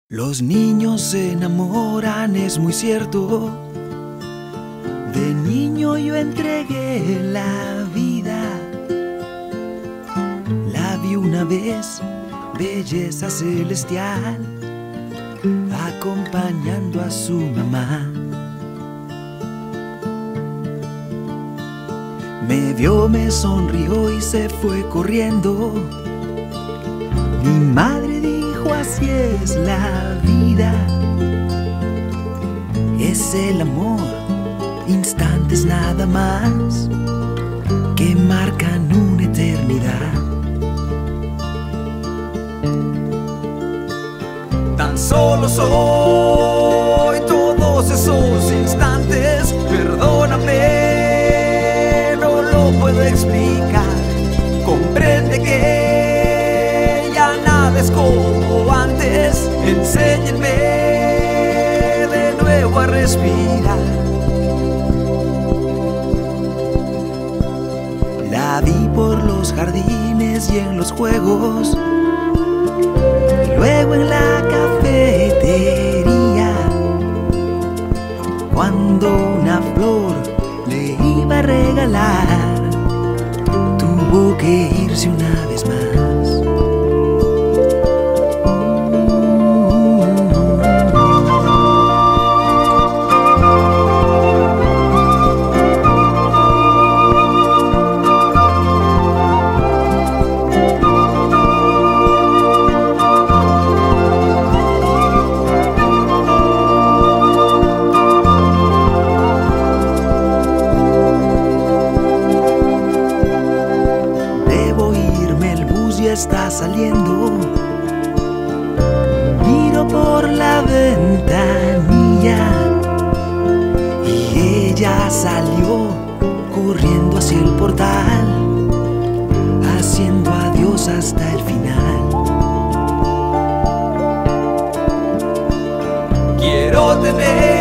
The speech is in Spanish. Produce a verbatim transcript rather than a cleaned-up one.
Los niños se enamoran, es muy cierto. De niño yo entregué la vida. La vi una vez, belleza celestial, acompañando a su mamá. Me vio, me sonrió y se fue corriendo. Mi madre dijo: así es la vida. Es el amor, instantes nada más que marcan una eternidad. Tan solo soy todos esos instantes. Perdóname, no lo puedo explicar. Comprende que ya nada es como antes. Enséñenme de nuevo a respirar. La vi por los jardines y en los juegos, y luego en la cafetería, cuando una flor le iba a regalar, tuvo que irse una vez más. Está saliendo, miro por la ventanilla y ella salió corriendo hacia el portal, haciendo adiós hasta el final. Quiero tener